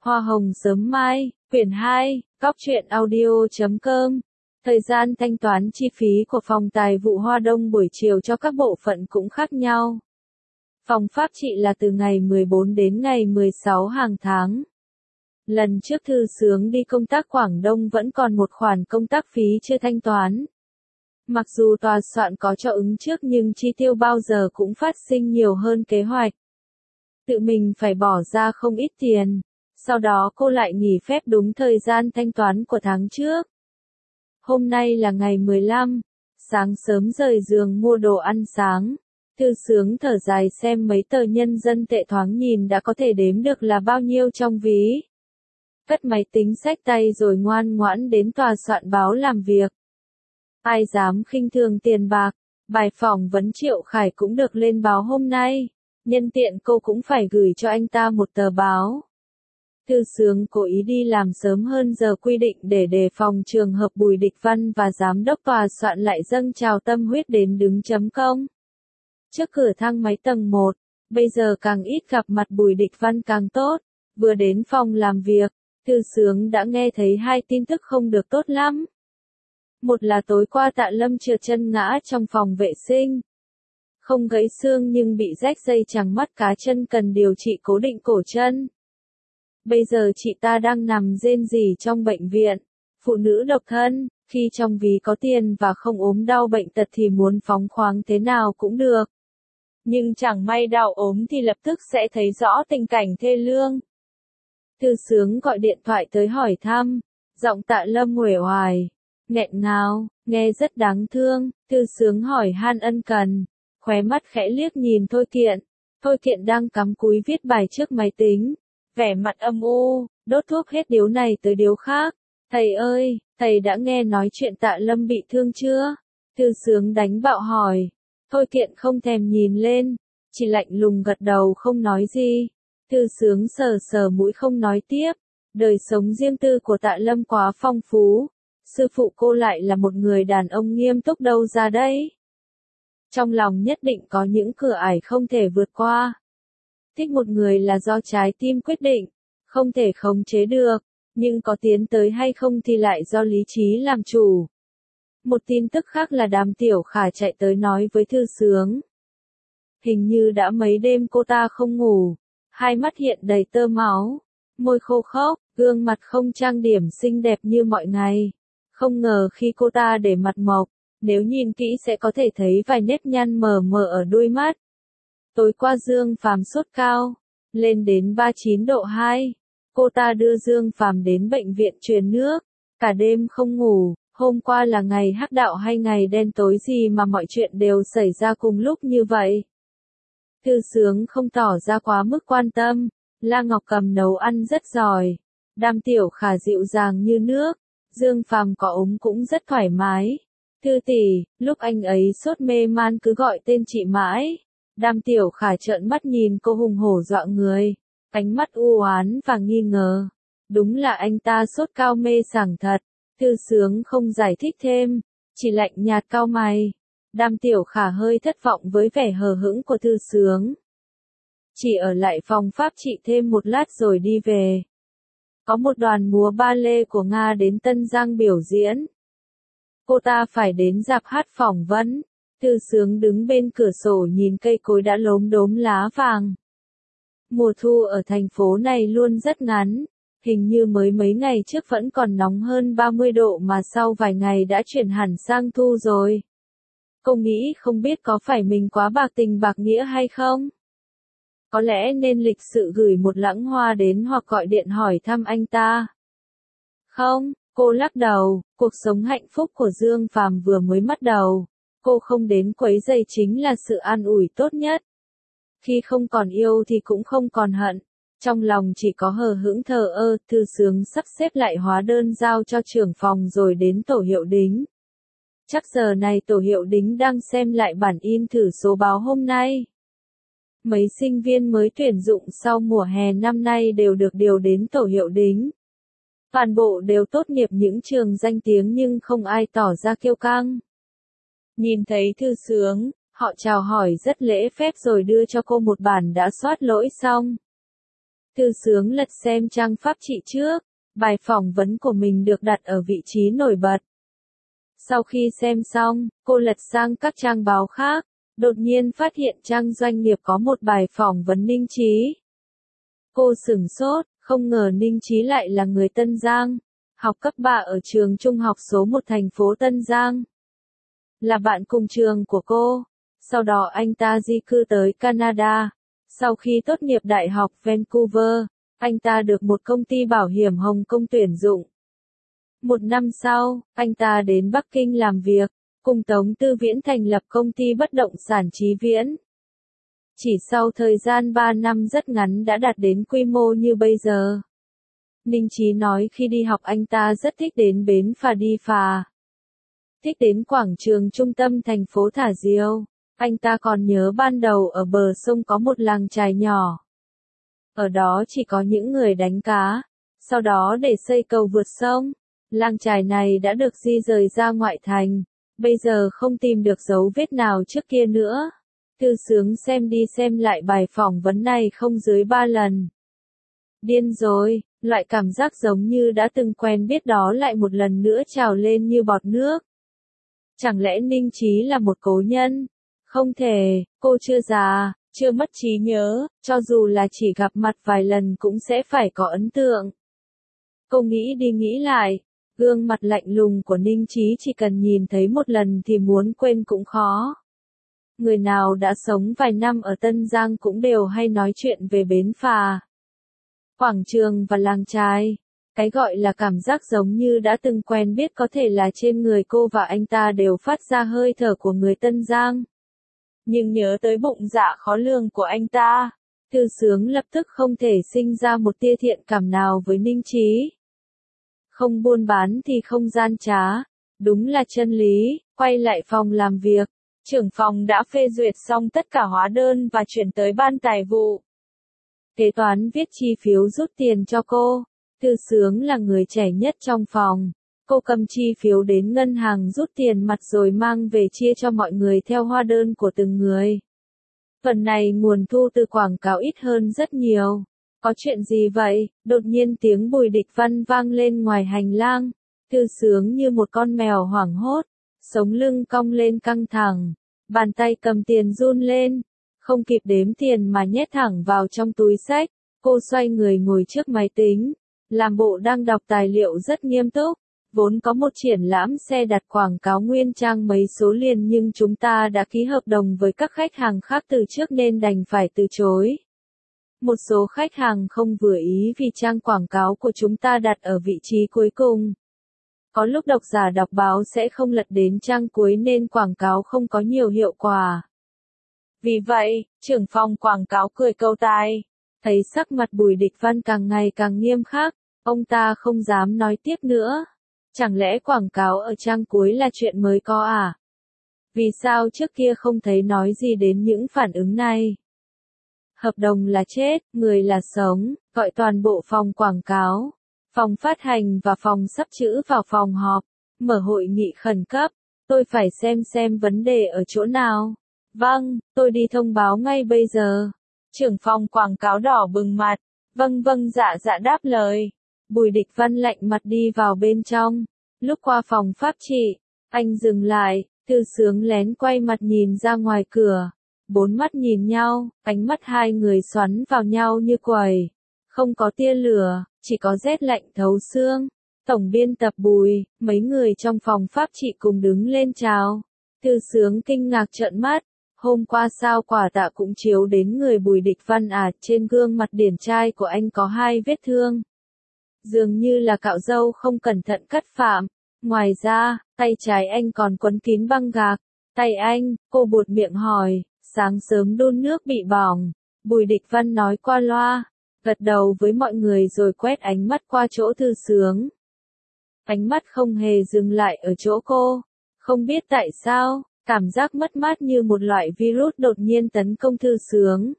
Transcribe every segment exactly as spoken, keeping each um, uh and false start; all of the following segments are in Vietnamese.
Hoa hồng sớm mai, quyển hai, góc truyện audio chấm com. Thời gian thanh toán chi phí của phòng tài vụ Hoa Đông buổi chiều cho các bộ phận cũng khác nhau. Phòng pháp trị là từ ngày mười bốn đến ngày mười sáu hàng tháng. Lần trước Thư Sướng đi công tác Quảng Đông vẫn còn một khoản công tác phí chưa thanh toán. Mặc dù tòa soạn có cho ứng trước nhưng chi tiêu bao giờ cũng phát sinh nhiều hơn kế hoạch. Tự mình phải bỏ ra không ít tiền. Sau đó cô lại nghỉ phép đúng thời gian thanh toán của tháng trước. Hôm nay là ngày mười lăm, sáng sớm rời giường mua đồ ăn sáng. Thư Sướng thở dài xem mấy tờ nhân dân tệ thoáng nhìn đã có thể đếm được là bao nhiêu trong ví. Cất máy tính xách tay rồi ngoan ngoãn đến tòa soạn báo làm việc. Ai dám khinh thường tiền bạc, bài phỏng vấn Triệu Khải cũng được lên báo hôm nay. Nhân tiện cô cũng phải gửi cho anh ta một tờ báo. Thư Sướng cố ý đi làm sớm hơn giờ quy định để đề phòng trường hợp Bùi Địch Văn và giám đốc tòa soạn lại dâng trào tâm huyết đến đứng chấm công. Trước cửa thang máy tầng một, bây giờ càng ít gặp mặt Bùi Địch Văn càng tốt. Vừa đến phòng làm việc, Thư Sướng đã nghe thấy hai tin tức không được tốt lắm. Một là tối qua Tạ Lâm trượt chân ngã trong phòng vệ sinh. Không gãy xương nhưng bị rách dây chằng mắt cá chân cần điều trị cố định cổ chân. Bây giờ chị ta đang nằm rên rỉ trong bệnh viện. Phụ nữ độc thân, khi trong ví có tiền và không ốm đau bệnh tật thì muốn phóng khoáng thế nào cũng được. Nhưng chẳng may đau ốm thì lập tức sẽ thấy rõ tình cảnh thê lương. Thư Sướng gọi điện thoại tới hỏi thăm, giọng Tạ Lâm uể oải, nghẹn ngào, nghe rất đáng thương. Thư Sướng hỏi han ân cần, khóe mắt khẽ liếc nhìn Thôi Kiện. Thôi Kiện đang cắm cúi viết bài trước máy tính, vẻ mặt âm u, đốt thuốc hết điếu này tới điếu khác. Thầy ơi, thầy đã nghe nói chuyện Tạ Lâm bị thương chưa? Thư Sướng đánh bạo hỏi. Thôi Kiện không thèm nhìn lên, chỉ lạnh lùng gật đầu không nói gì. Thư Sướng sờ sờ mũi không nói tiếp. Đời sống riêng tư của Tạ Lâm quá phong phú. Sư phụ cô lại là một người đàn ông nghiêm túc đâu ra đấy. Trong lòng nhất định có những cửa ải không thể vượt qua. Thích một người là do trái tim quyết định, không thể khống chế được, nhưng có tiến tới hay không thì lại do lý trí làm chủ. Một tin tức khác là Đàm Tiểu Khả chạy tới nói với Thư Sướng. Hình như đã mấy đêm cô ta không ngủ, hai mắt hiện đầy tơ máu, môi khô khốc, gương mặt không trang điểm xinh đẹp như mọi ngày. Không ngờ khi cô ta để mặt mộc, nếu nhìn kỹ sẽ có thể thấy vài nếp nhăn mờ mờ ở đuôi mắt. Tối qua Dương Phàm sốt cao, lên đến ba mươi chín độ hai. Cô ta đưa Dương Phàm đến bệnh viện truyền nước, cả đêm không ngủ. Hôm qua là ngày hắc đạo hay ngày đen tối gì mà mọi chuyện đều xảy ra cùng lúc như vậy? Thư Sướng không tỏ ra quá mức quan tâm. La Ngọc Cầm nấu ăn rất giỏi. Đàm Tiểu Khả dịu dàng như nước. Dương Phàm có ốm cũng rất thoải mái. Thư tỷ, lúc anh ấy sốt mê man cứ gọi tên chị mãi. Đàm Tiểu Khả trợn mắt nhìn cô hùng hổ dọa người, ánh mắt u oán và nghi ngờ. Đúng là anh ta sốt cao mê sảng thật. Thư Sướng không giải thích thêm, chỉ lạnh nhạt cau mày. Đàm Tiểu Khả hơi thất vọng với vẻ hờ hững của Thư Sướng. Chỉ ở lại phòng pháp trị thêm một lát rồi đi về. Có một đoàn múa ba lê của Nga đến Tân Giang biểu diễn. Cô ta phải đến rạp hát phỏng vấn. Thư Sướng đứng bên cửa sổ nhìn cây cối đã lốm đốm lá vàng. Mùa thu ở thành phố này luôn rất ngắn. Hình như mới mấy ngày trước vẫn còn nóng hơn ba mươi độ mà sau vài ngày đã chuyển hẳn sang thu rồi. Cô nghĩ không biết có phải mình quá bạc tình bạc nghĩa hay không? Có lẽ nên lịch sự gửi một lãng hoa đến hoặc gọi điện hỏi thăm anh ta. Không, cô lắc đầu, cuộc sống hạnh phúc của Dương Phàm vừa mới bắt đầu. Cô không đến quấy rầy chính là sự an ủi tốt nhất. Khi không còn yêu thì cũng không còn hận. Trong lòng chỉ có hờ hững thờ ơ. Thư Sướng sắp xếp lại hóa đơn giao cho trưởng phòng rồi đến Tổ Hiệu Đính. Chắc giờ này Tổ Hiệu Đính đang xem lại bản in thử số báo hôm nay. Mấy sinh viên mới tuyển dụng sau mùa hè năm nay đều được điều đến Tổ Hiệu Đính. Toàn bộ đều tốt nghiệp những trường danh tiếng nhưng không ai tỏ ra kiêu căng. Nhìn thấy Thư Sướng, họ chào hỏi rất lễ phép rồi đưa cho cô một bản đã soát lỗi xong. Thư Sướng lật xem trang pháp trị trước, bài phỏng vấn của mình được đặt ở vị trí nổi bật. Sau khi xem xong, cô lật sang các trang báo khác, đột nhiên phát hiện trang Doanh nghiệp có một bài phỏng vấn Ninh Trí. Cô sửng sốt, không ngờ Ninh Trí lại là người Tân Giang, học cấp ba ở trường trung học số một thành phố Tân Giang. Là bạn cùng trường của cô, sau đó anh ta di cư tới Canada. Sau khi tốt nghiệp Đại học Vancouver, anh ta được một công ty bảo hiểm Hồng Kông tuyển dụng. Một năm sau, anh ta đến Bắc Kinh làm việc, cùng Tống Tư Viễn thành lập công ty bất động sản Chí Viễn. Chỉ sau thời gian ba năm rất ngắn đã đạt đến quy mô như bây giờ. Ninh Trí nói khi đi học anh ta rất thích đến bến phà đi phà. Thích đến quảng trường trung tâm thành phố thả diều. Anh ta còn nhớ ban đầu ở bờ sông có một làng chài nhỏ. Ở đó chỉ có những người đánh cá, sau đó để xây cầu vượt sông. Làng chài này đã được di rời ra ngoại thành, bây giờ không tìm được dấu vết nào trước kia nữa. Thư Sướng xem đi xem lại bài phỏng vấn này không dưới ba lần. Điên rồi, loại cảm giác giống như đã từng quen biết đó lại một lần nữa trào lên như bọt nước. Chẳng lẽ Ninh Trí là một cố nhân? Không thể, cô chưa già, chưa mất trí nhớ, cho dù là chỉ gặp mặt vài lần cũng sẽ phải có ấn tượng. Cô nghĩ đi nghĩ lại, gương mặt lạnh lùng của Ninh Trí chỉ cần nhìn thấy một lần thì muốn quên cũng khó. Người nào đã sống vài năm ở Tân Giang cũng đều hay nói chuyện về bến phà, quảng trường và làng chài. Cái gọi là cảm giác giống như đã từng quen biết có thể là trên người cô và anh ta đều phát ra hơi thở của người Tân Giang. Nhưng nhớ tới bụng dạ khó lường của anh ta, Thư Sướng lập tức không thể sinh ra một tia thiện cảm nào với Ninh Trí. Không buôn bán thì không gian trá, đúng là chân lý. Quay lại phòng làm việc, trưởng phòng đã phê duyệt xong tất cả hóa đơn và chuyển tới ban tài vụ. Kế toán viết chi phiếu rút tiền cho cô. Thư Sướng là người trẻ nhất trong phòng. Cô cầm chi phiếu đến ngân hàng rút tiền mặt rồi mang về chia cho mọi người theo hóa đơn của từng người. Phần này nguồn thu từ quảng cáo ít hơn rất nhiều. Có chuyện gì vậy? Đột nhiên tiếng Bùi Địch Văn vang lên ngoài hành lang. Thư Sướng như một con mèo hoảng hốt, sống lưng cong lên căng thẳng, bàn tay cầm tiền run lên, không kịp đếm tiền mà nhét thẳng vào trong túi xách. Cô xoay người ngồi trước máy tính, làm bộ đang đọc tài liệu rất nghiêm túc. Vốn có một triển lãm xe đặt quảng cáo nguyên trang mấy số liền nhưng chúng ta đã ký hợp đồng với các khách hàng khác từ trước nên đành phải từ chối. Một số khách hàng không vừa ý vì trang quảng cáo của chúng ta đặt ở vị trí cuối cùng. Có lúc độc giả đọc báo sẽ không lật đến trang cuối nên quảng cáo không có nhiều hiệu quả. Vì vậy, trưởng phòng quảng cáo cười câu tai. Thấy sắc mặt Bùi Địch Văn càng ngày càng nghiêm khắc, ông ta không dám nói tiếp nữa. Chẳng lẽ quảng cáo ở trang cuối là chuyện mới có à? Vì sao trước kia không thấy nói gì đến những phản ứng này? Hợp đồng là chết, người là sống, gọi toàn bộ phòng quảng cáo, phòng phát hành và phòng sắp chữ vào phòng họp, mở hội nghị khẩn cấp. Tôi phải xem xem vấn đề ở chỗ nào. Vâng, tôi đi thông báo ngay bây giờ. Trưởng phòng quảng cáo đỏ bừng mặt. Vâng vâng dạ dạ đáp lời. Bùi Địch Văn lạnh mặt đi vào bên trong. Lúc qua phòng pháp trị, anh dừng lại, Thư Sướng lén quay mặt nhìn ra ngoài cửa. Bốn mắt nhìn nhau, ánh mắt hai người xoắn vào nhau như quẩy. Không có tia lửa, chỉ có rét lạnh thấu xương. Tổng biên tập Bùi, mấy người trong phòng pháp trị cùng đứng lên chào. Thư Sướng kinh ngạc trợn mắt. Hôm qua sao quả tạ cũng chiếu đến người Bùi Địch Văn à, trên gương mặt điển trai của anh có hai vết thương. Dường như là cạo râu không cẩn thận cắt phạm. Ngoài ra, tay trái anh còn quấn kín băng gạc. Tay anh, cô buột miệng hỏi, sáng sớm đun nước bị bỏng. Bùi Địch Văn nói qua loa, gật đầu với mọi người rồi quét ánh mắt qua chỗ Thư Sướng. Ánh mắt không hề dừng lại ở chỗ cô. Không biết tại sao, cảm giác mất mát như một loại virus đột nhiên tấn công Thư Sướng.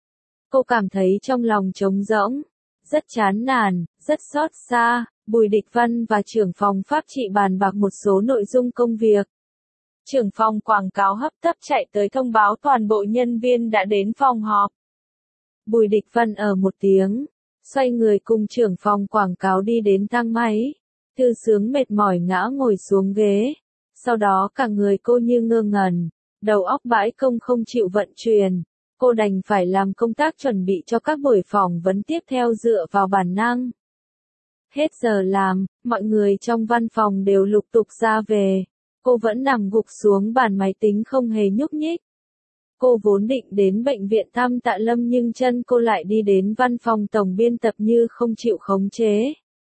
Cô cảm thấy trong lòng trống rỗng, rất chán nản, rất xót xa. Bùi Địch Văn và trưởng phòng pháp trị bàn bạc một số nội dung công việc. Trưởng phòng quảng cáo hấp tấp chạy tới thông báo toàn bộ nhân viên đã đến phòng họp. Bùi Địch Văn ở một tiếng, xoay người cùng trưởng phòng quảng cáo đi đến thang máy. Thư Sướng mệt mỏi ngã ngồi xuống ghế. Sau đó cả người cô như ngơ ngẩn, đầu óc bãi công không chịu vận chuyển. Cô đành phải làm công tác chuẩn bị cho các buổi phỏng vấn tiếp theo dựa vào bản năng. Hết giờ làm, mọi người trong văn phòng đều lục tục ra về. Cô vẫn nằm gục xuống bàn máy tính không hề nhúc nhích. Cô vốn định đến bệnh viện thăm Tạ Lâm nhưng chân cô lại đi đến văn phòng tổng biên tập như không chịu khống chế.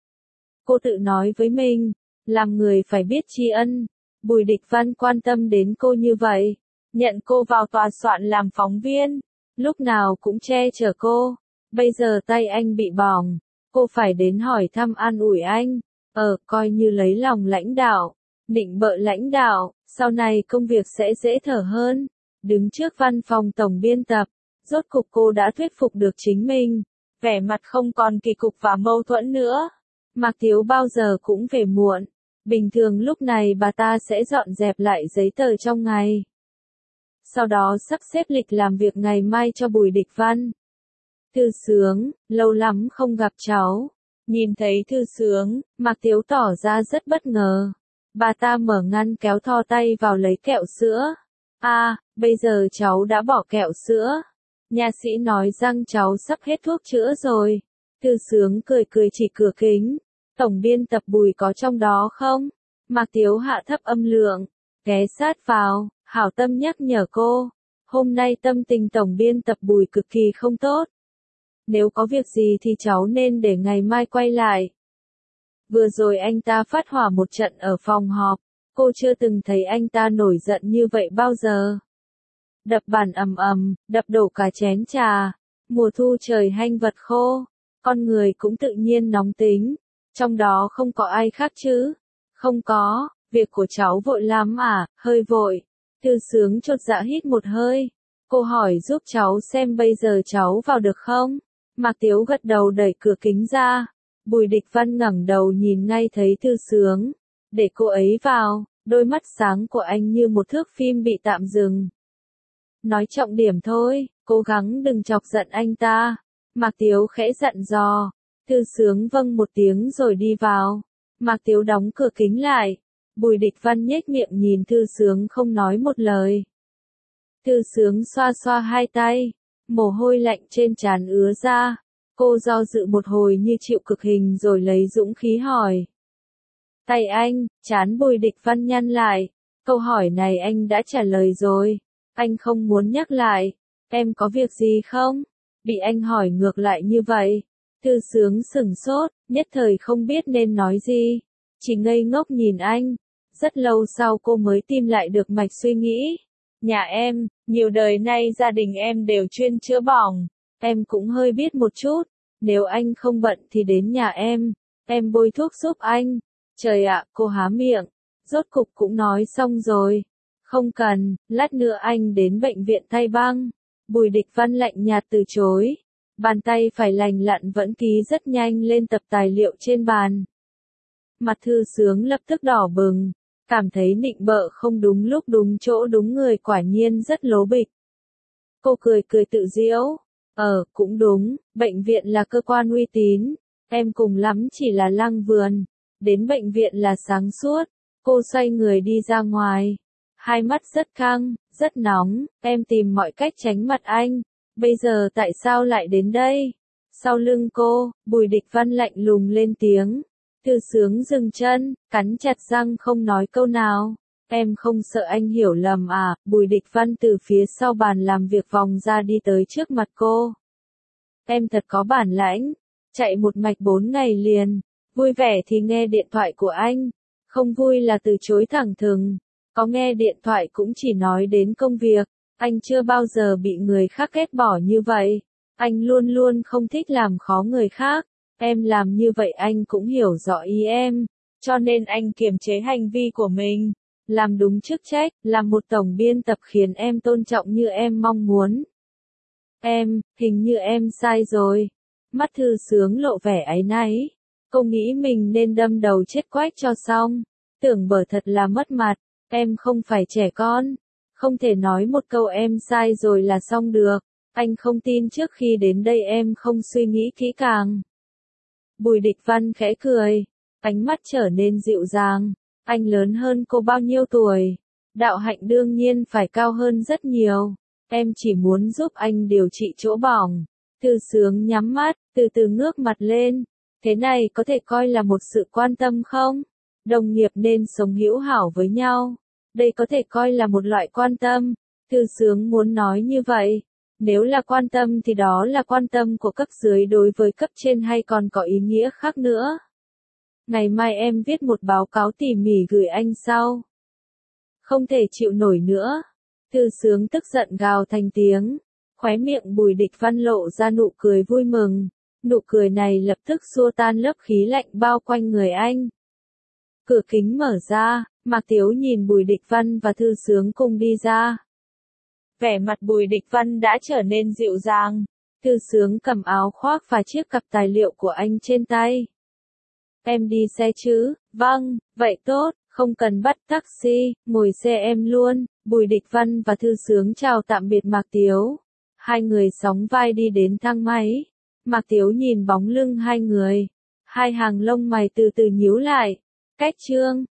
Cô tự nói với mình, làm người phải biết tri ân. Bùi Địch Văn quan tâm đến cô như vậy, nhận cô vào tòa soạn làm phóng viên, lúc nào cũng che chở cô. Bây giờ tay anh bị bỏng, cô phải đến hỏi thăm an ủi anh. Ờ, coi như lấy lòng lãnh đạo, định bợ lãnh đạo, sau này công việc sẽ dễ thở hơn. Đứng trước văn phòng tổng biên tập, rốt cục cô đã thuyết phục được chính mình, vẻ mặt không còn kỳ cục và mâu thuẫn nữa. Mạc Tiếu bao giờ cũng về muộn, bình thường lúc này bà ta sẽ dọn dẹp lại giấy tờ trong ngày. Sau đó sắp xếp lịch làm việc ngày mai cho Bùi Địch Văn. Thư Sướng, lâu lắm không gặp cháu. Nhìn thấy Thư Sướng, Mạc Tiếu tỏ ra rất bất ngờ. Bà ta mở ngăn kéo thò tay vào lấy kẹo sữa. À, bây giờ cháu đã bỏ kẹo sữa. Nha sĩ nói rằng cháu sắp hết thuốc chữa rồi. Thư Sướng cười cười chỉ cửa kính. Tổng biên tập Bùi có trong đó không? Mạc Tiếu hạ thấp âm lượng, ghé sát vào, hảo tâm nhắc nhở cô. Hôm nay tâm tình tổng biên tập Bùi cực kỳ không tốt. Nếu có việc gì thì cháu nên để ngày mai quay lại. Vừa rồi anh ta phát hỏa một trận ở phòng họp. Cô chưa từng thấy anh ta nổi giận như vậy bao giờ. Đập bàn ầm ầm, đập đổ cả chén trà. Mùa thu trời hanh vật khô, con người cũng tự nhiên nóng tính. Trong đó không có ai khác chứ? Không có, việc của cháu vội lắm à, hơi vội. Thư Sướng chột dạ hít một hơi. Cô hỏi giúp cháu xem bây giờ cháu vào được không? Mạc Tiếu gật đầu đẩy cửa kính ra. Bùi Địch Văn ngẩng đầu nhìn ngay thấy Thư Sướng. Để cô ấy vào, đôi mắt sáng của anh như một thước phim bị tạm dừng. Nói trọng điểm thôi, cố gắng đừng chọc giận anh ta. Mạc Tiếu khẽ dặn dò. Thư Sướng vâng một tiếng rồi đi vào. Mạc Tiếu đóng cửa kính lại. Bùi Địch Văn nhếch miệng nhìn Thư Sướng không nói một lời. Thư Sướng xoa xoa hai tay. Mồ hôi lạnh trên trán ứa ra. Cô do dự một hồi như chịu cực hình rồi lấy dũng khí hỏi. Tay anh, trán Bùi Địch Văn nhăn lại. Câu hỏi này anh đã trả lời rồi. Anh không muốn nhắc lại. Em có việc gì không? Bị anh hỏi ngược lại như vậy. Thư Sướng sửng sốt, nhất thời không biết nên nói gì. Chỉ ngây ngốc nhìn anh. Rất lâu sau cô mới tìm lại được mạch suy nghĩ. Nhà em, nhiều đời nay gia đình em đều chuyên chữa bỏng. Em cũng hơi biết một chút. Nếu anh không bận thì đến nhà em. Em bôi thuốc giúp anh. Trời ạ, cô há miệng. Rốt cục cũng nói xong rồi. Không cần, lát nữa anh đến bệnh viện thay băng. Bùi Địch Văn lạnh nhạt từ chối. Bàn tay phải lành lặn vẫn ký rất nhanh lên tập tài liệu trên bàn. Mặt Thư Sướng lập tức đỏ bừng. Cảm thấy nịnh bợ không đúng lúc đúng chỗ đúng người quả nhiên rất lố bịch. Cô cười cười tự giễu. Ờ, cũng đúng, bệnh viện là cơ quan uy tín. Em cùng lắm chỉ là lang vườn. Đến bệnh viện là sáng suốt. Cô xoay người đi ra ngoài. Hai mắt rất căng, rất nóng. Em tìm mọi cách tránh mặt anh. Bây giờ tại sao lại đến đây? Sau lưng cô, Bùi Địch Văn lạnh lùng lên tiếng. Thư Sướng dừng chân, cắn chặt răng không nói câu nào. Em không sợ anh hiểu lầm à? Bùi Địch Văn từ phía sau bàn làm việc vòng ra đi tới trước mặt cô. Em thật có bản lãnh. Chạy một mạch bốn ngày liền. Vui vẻ thì nghe điện thoại của anh. Không vui là từ chối thẳng thừng. Có nghe điện thoại cũng chỉ nói đến công việc. Anh chưa bao giờ bị người khác ghét bỏ như vậy. Anh luôn luôn không thích làm khó người khác. Em làm như vậy anh cũng hiểu rõ ý em. Cho nên anh kiềm chế hành vi của mình. Làm đúng chức trách, làm một tổng biên tập khiến em tôn trọng như em mong muốn. Em, hình như em sai rồi. Mắt Thư Sướng lộ vẻ áy náy. Cô nghĩ mình nên đâm đầu chết quách cho xong. Tưởng bở thật là mất mặt. Em không phải trẻ con. Không thể nói một câu em sai rồi là xong được. Anh không tin trước khi đến đây em không suy nghĩ kỹ càng. Bùi Địch Văn khẽ cười, ánh mắt trở nên dịu dàng. Anh lớn hơn cô bao nhiêu tuổi? Đạo hạnh đương nhiên phải cao hơn rất nhiều. Em chỉ muốn giúp anh điều trị chỗ bỏng. Thư Sướng nhắm mắt, từ từ ngước mặt lên. Thế này có thể coi là một sự quan tâm không? Đồng nghiệp nên sống hữu hảo với nhau. Đây có thể coi là một loại quan tâm. Thư Sướng muốn nói như vậy. Nếu là quan tâm thì đó là quan tâm của cấp dưới đối với cấp trên hay còn có ý nghĩa khác nữa. Ngày mai em viết một báo cáo tỉ mỉ gửi anh sau. Không thể chịu nổi nữa. Thư Sướng tức giận gào thành tiếng. Khóe miệng Bùi Địch Văn lộ ra nụ cười vui mừng. Nụ cười này lập tức xua tan lớp khí lạnh bao quanh người anh. Cửa kính mở ra, Mạc Tiếu nhìn Bùi Địch Văn và Thư Sướng cùng đi ra. Vẻ mặt Bùi Địch Văn đã trở nên dịu dàng. Thư Sướng cầm áo khoác và chiếc cặp tài liệu của anh trên tay. Em đi xe chứ? Vâng, vậy tốt, không cần bắt taxi, ngồi xe em luôn. Bùi Địch Văn và Thư Sướng chào tạm biệt Mạc Tiếu. Hai người sóng vai đi đến thang máy. Mạc Tiếu nhìn bóng lưng hai người. Hai hàng lông mày từ từ nhíu lại. Cách Trương,